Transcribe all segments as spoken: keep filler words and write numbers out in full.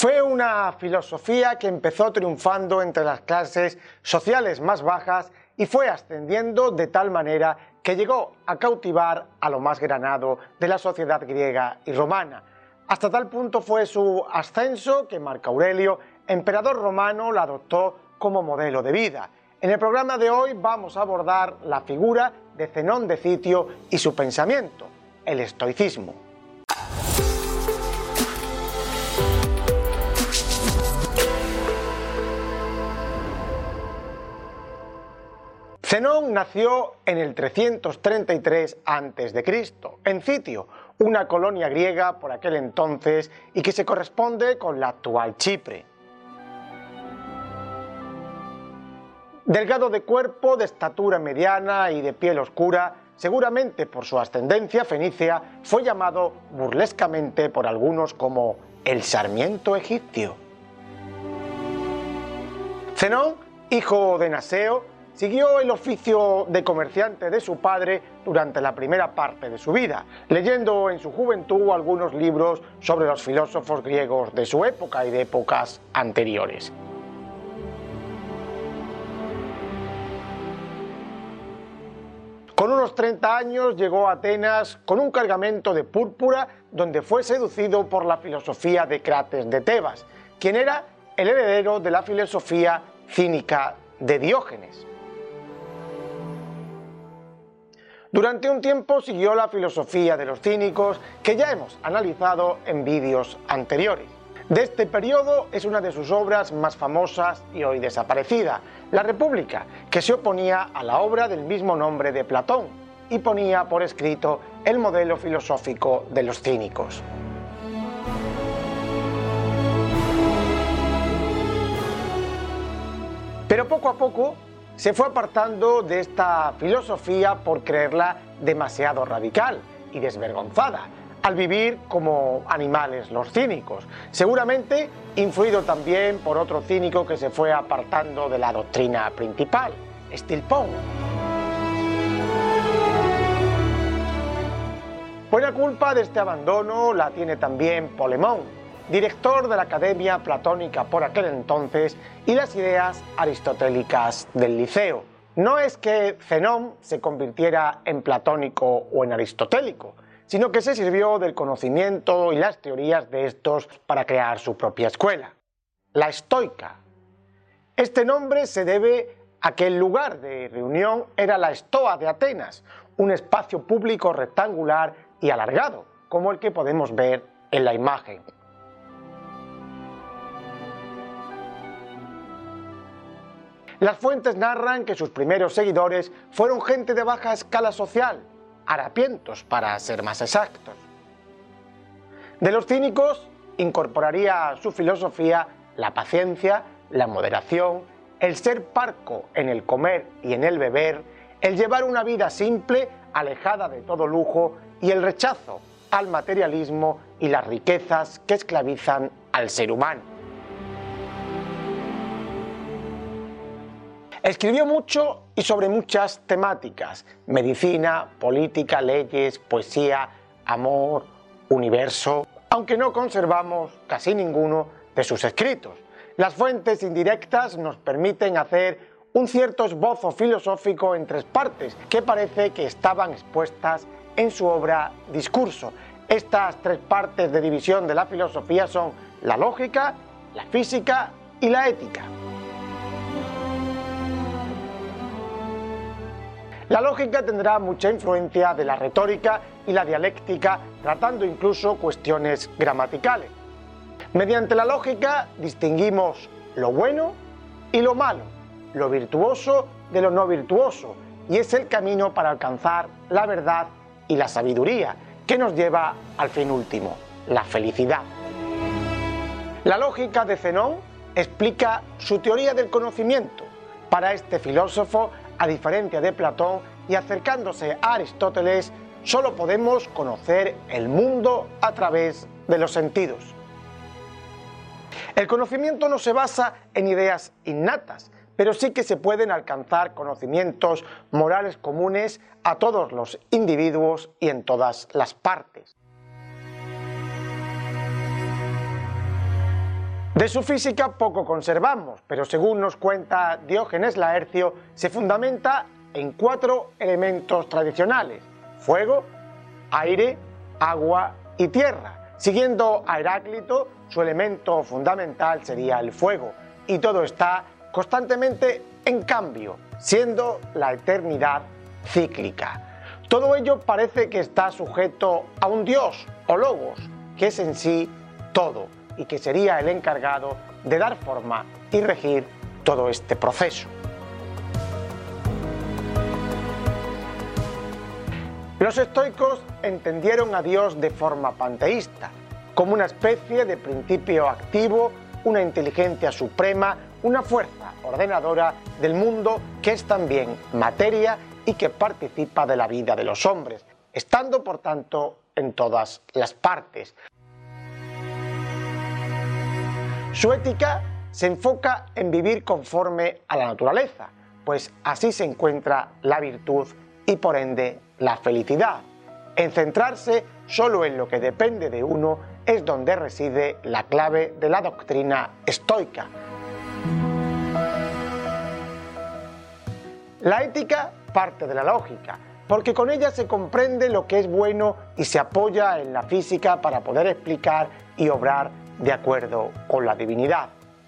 Fue una filosofía que empezó triunfando entre las clases sociales más bajas y fue ascendiendo de tal manera que llegó a cautivar a lo más granado de la sociedad griega y romana. Hasta tal punto fue su ascenso que Marco Aurelio, emperador romano, la adoptó como modelo de vida. En el programa de hoy vamos a abordar la figura de Zenón de Citio y su pensamiento, el estoicismo. Zenón nació en el trescientos treinta y tres antes de Cristo, en Citio, una colonia griega por aquel entonces y que se corresponde con la actual Chipre. Delgado de cuerpo, de estatura mediana y de piel oscura, seguramente por su ascendencia fenicia, fue llamado burlescamente por algunos como el Sarmiento egipcio. Zenón, hijo de Naseo, siguió el oficio de comerciante de su padre durante la primera parte de su vida, leyendo en su juventud algunos libros sobre los filósofos griegos de su época y de épocas anteriores. Con unos treinta años llegó a Atenas con un cargamento de púrpura donde fue seducido por la filosofía de Crates de Tebas, quien era el heredero de la filosofía cínica de Diógenes. Durante un tiempo siguió la filosofía de los cínicos que ya hemos analizado en vídeos anteriores. De este periodo es una de sus obras más famosas y hoy desaparecida, La República, que se oponía a la obra del mismo nombre de Platón y ponía por escrito el modelo filosófico de los cínicos. Pero poco a poco se fue apartando de esta filosofía por creerla demasiado radical y desvergonzada, al vivir como animales los cínicos, seguramente influido también por otro cínico que se fue apartando de la doctrina principal, Estilpón. Buena culpa de este abandono la tiene también Polemón, director de la Academia Platónica por aquel entonces, y las ideas aristotélicas del Liceo. No es que Zenón se convirtiera en platónico o en aristotélico, sino que se sirvió del conocimiento y las teorías de estos para crear su propia escuela, la estoica. Este nombre se debe a que el lugar de reunión era la Estoa de Atenas, un espacio público rectangular y alargado, como el que podemos ver en la imagen. Las fuentes narran que sus primeros seguidores fueron gente de baja escala social, harapientos para ser más exactos. De los cínicos incorporaría a su filosofía la paciencia, la moderación, el ser parco en el comer y en el beber, el llevar una vida simple, alejada de todo lujo y el rechazo al materialismo y las riquezas que esclavizan al ser humano. Escribió mucho y sobre muchas temáticas: medicina, política, leyes, poesía, amor, universo, aunque no conservamos casi ninguno de sus escritos. Las fuentes indirectas nos permiten hacer un cierto esbozo filosófico en tres partes que parece que estaban expuestas en su obra Discurso. Estas tres partes de división de la filosofía son la lógica, la física y la ética. La lógica tendrá mucha influencia de la retórica y la dialéctica, tratando incluso cuestiones gramaticales. Mediante la lógica distinguimos lo bueno y lo malo, lo virtuoso de lo no virtuoso, y es el camino para alcanzar la verdad y la sabiduría, que nos lleva al fin último, la felicidad. La lógica de Zenón explica su teoría del conocimiento. Para este filósofo, a diferencia de Platón y acercándose a Aristóteles, solo podemos conocer el mundo a través de los sentidos. El conocimiento no se basa en ideas innatas, pero sí que se pueden alcanzar conocimientos morales comunes a todos los individuos y en todas las partes. De su física poco conservamos, pero según nos cuenta Diógenes Laercio, se fundamenta en cuatro elementos tradicionales: fuego, aire, agua y tierra. Siguiendo a Heráclito, su elemento fundamental sería el fuego, y todo está constantemente en cambio, siendo la eternidad cíclica. Todo ello parece que está sujeto a un dios o logos, que es en sí todo, y que sería el encargado de dar forma y regir todo este proceso. Los estoicos entendieron a Dios de forma panteísta, como una especie de principio activo, una inteligencia suprema, una fuerza ordenadora del mundo que es también materia y que participa de la vida de los hombres, estando por tanto en todas las partes. Su ética se enfoca en vivir conforme a la naturaleza, pues así se encuentra la virtud y por ende la felicidad. En centrarse solo en lo que depende de uno es donde reside la clave de la doctrina estoica. La ética parte de la lógica, porque con ella se comprende lo que es bueno y se apoya en la física para poder explicar y obrar de acuerdo con la divinidad.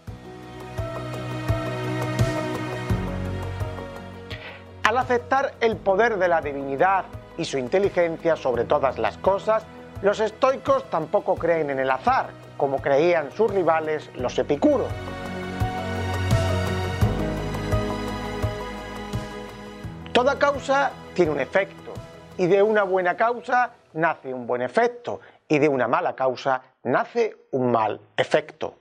Al aceptar el poder de la divinidad y su inteligencia sobre todas las cosas, los estoicos tampoco creen en el azar, como creían sus rivales los epicuros. Toda causa tiene un efecto, y de una buena causa nace un buen efecto, y de una mala causa nace un mal efecto.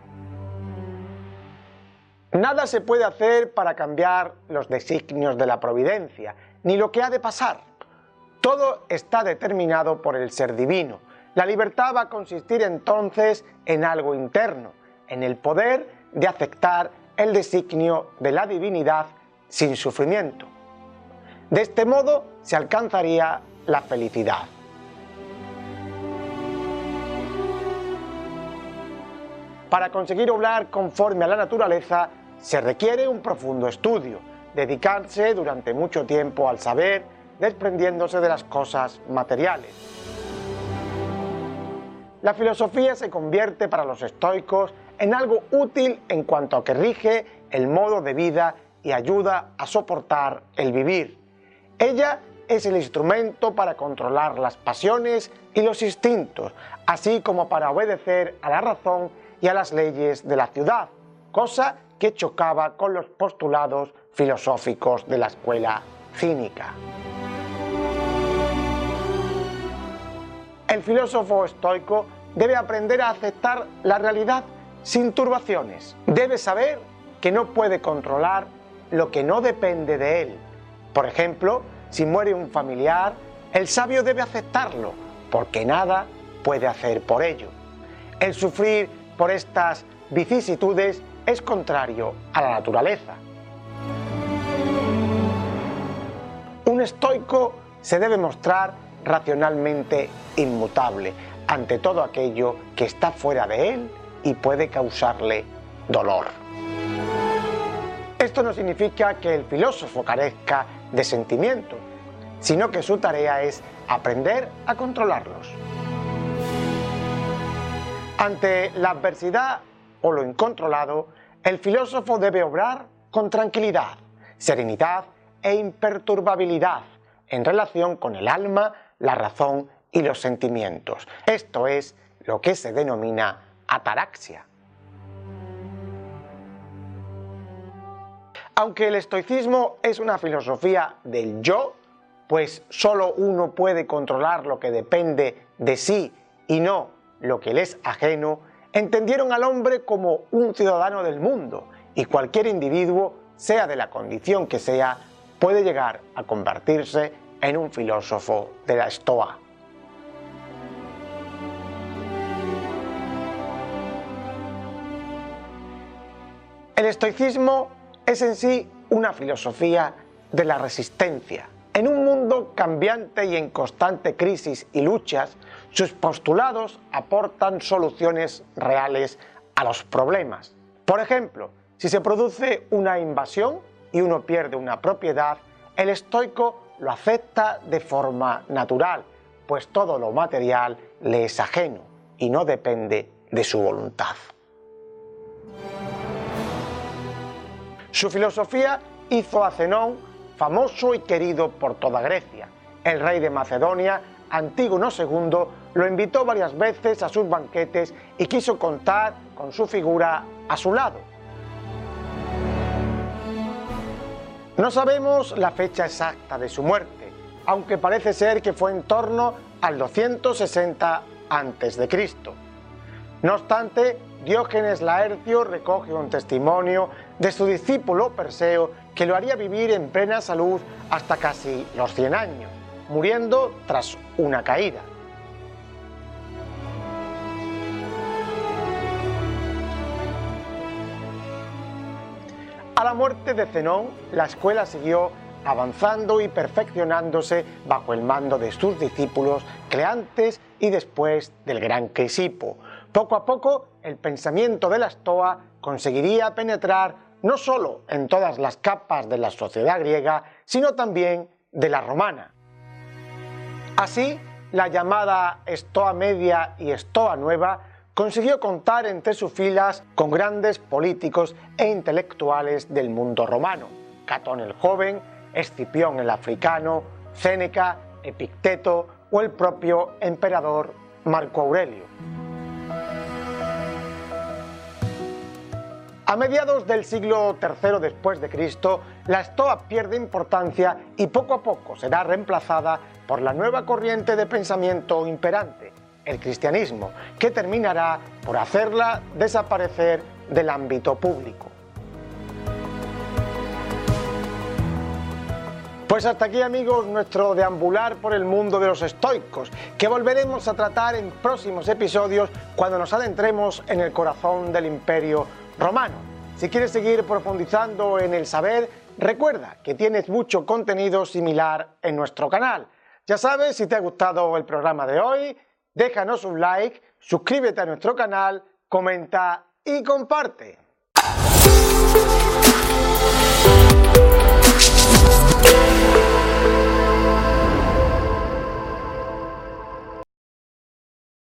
Nada se puede hacer para cambiar los designios de la providencia, ni lo que ha de pasar. Todo está determinado por el ser divino. La libertad va a consistir entonces en algo interno, en el poder de aceptar el designio de la divinidad sin sufrimiento. De este modo se alcanzaría la felicidad. Para conseguir obrar conforme a la naturaleza se requiere un profundo estudio, dedicarse durante mucho tiempo al saber, desprendiéndose de las cosas materiales. La filosofía se convierte para los estoicos en algo útil en cuanto a que rige el modo de vida y ayuda a soportar el vivir. Ella es el instrumento para controlar las pasiones y los instintos, así como para obedecer a la razón y a las leyes de la ciudad, cosa que chocaba con los postulados filosóficos de la escuela cínica. El filósofo estoico debe aprender a aceptar la realidad sin turbaciones. Debe saber que no puede controlar lo que no depende de él. Por ejemplo, si muere un familiar, el sabio debe aceptarlo, porque nada puede hacer por ello. El sufrir por estas vicisitudes es contrario a la naturaleza. Un estoico se debe mostrar racionalmente inmutable ante todo aquello que está fuera de él y puede causarle dolor. Esto no significa que el filósofo carezca de sentimientos, sino que su tarea es aprender a controlarlos. Ante la adversidad o lo incontrolado, el filósofo debe obrar con tranquilidad, serenidad e imperturbabilidad en relación con el alma, la razón y los sentimientos. Esto es lo que se denomina ataraxia. Aunque el estoicismo es una filosofía del yo, pues solo uno puede controlar lo que depende de sí y no lo que le es ajeno, entendieron al hombre como un ciudadano del mundo y cualquier individuo, sea de la condición que sea, puede llegar a convertirse en un filósofo de la Estoa. El estoicismo es en sí una filosofía de la resistencia. En un mundo cambiante y en constante crisis y luchas, sus postulados aportan soluciones reales a los problemas. Por ejemplo, si se produce una invasión y uno pierde una propiedad, el estoico lo acepta de forma natural, pues todo lo material le es ajeno y no depende de su voluntad. Su filosofía hizo a Zenón famoso y querido por toda Grecia. El rey de Macedonia, Antígono segundo, lo invitó varias veces a sus banquetes y quiso contar con su figura a su lado. No sabemos la fecha exacta de su muerte, aunque parece ser que fue en torno al doscientos sesenta antes de Cristo. No obstante, Diógenes Laercio recoge un testimonio de su discípulo Perseo que lo haría vivir en plena salud hasta casi los cien años, muriendo tras una caída. A la muerte de Zenón, la escuela siguió avanzando y perfeccionándose bajo el mando de sus discípulos Cleantes y después del gran Crisipo. Poco a poco, el pensamiento de la Estoa conseguiría penetrar no solo en todas las capas de la sociedad griega, sino también de la romana. Así, la llamada Estoa Media y Estoa Nueva consiguió contar entre sus filas con grandes políticos e intelectuales del mundo romano: Catón el Joven, Escipión el Africano, Séneca, Epicteto o el propio emperador Marco Aurelio. A mediados del siglo tercero después de Cristo, la Estoa pierde importancia y poco a poco será reemplazada por la nueva corriente de pensamiento imperante, el cristianismo, que terminará por hacerla desaparecer del ámbito público. Pues hasta aquí, amigos, nuestro deambular por el mundo de los estoicos, que volveremos a tratar en próximos episodios cuando nos adentremos en el corazón del Imperio Romano. Si quieres seguir profundizando en el saber, recuerda que tienes mucho contenido similar en nuestro canal. Ya sabes, si te ha gustado el programa de hoy, déjanos un like, suscríbete a nuestro canal, comenta y comparte.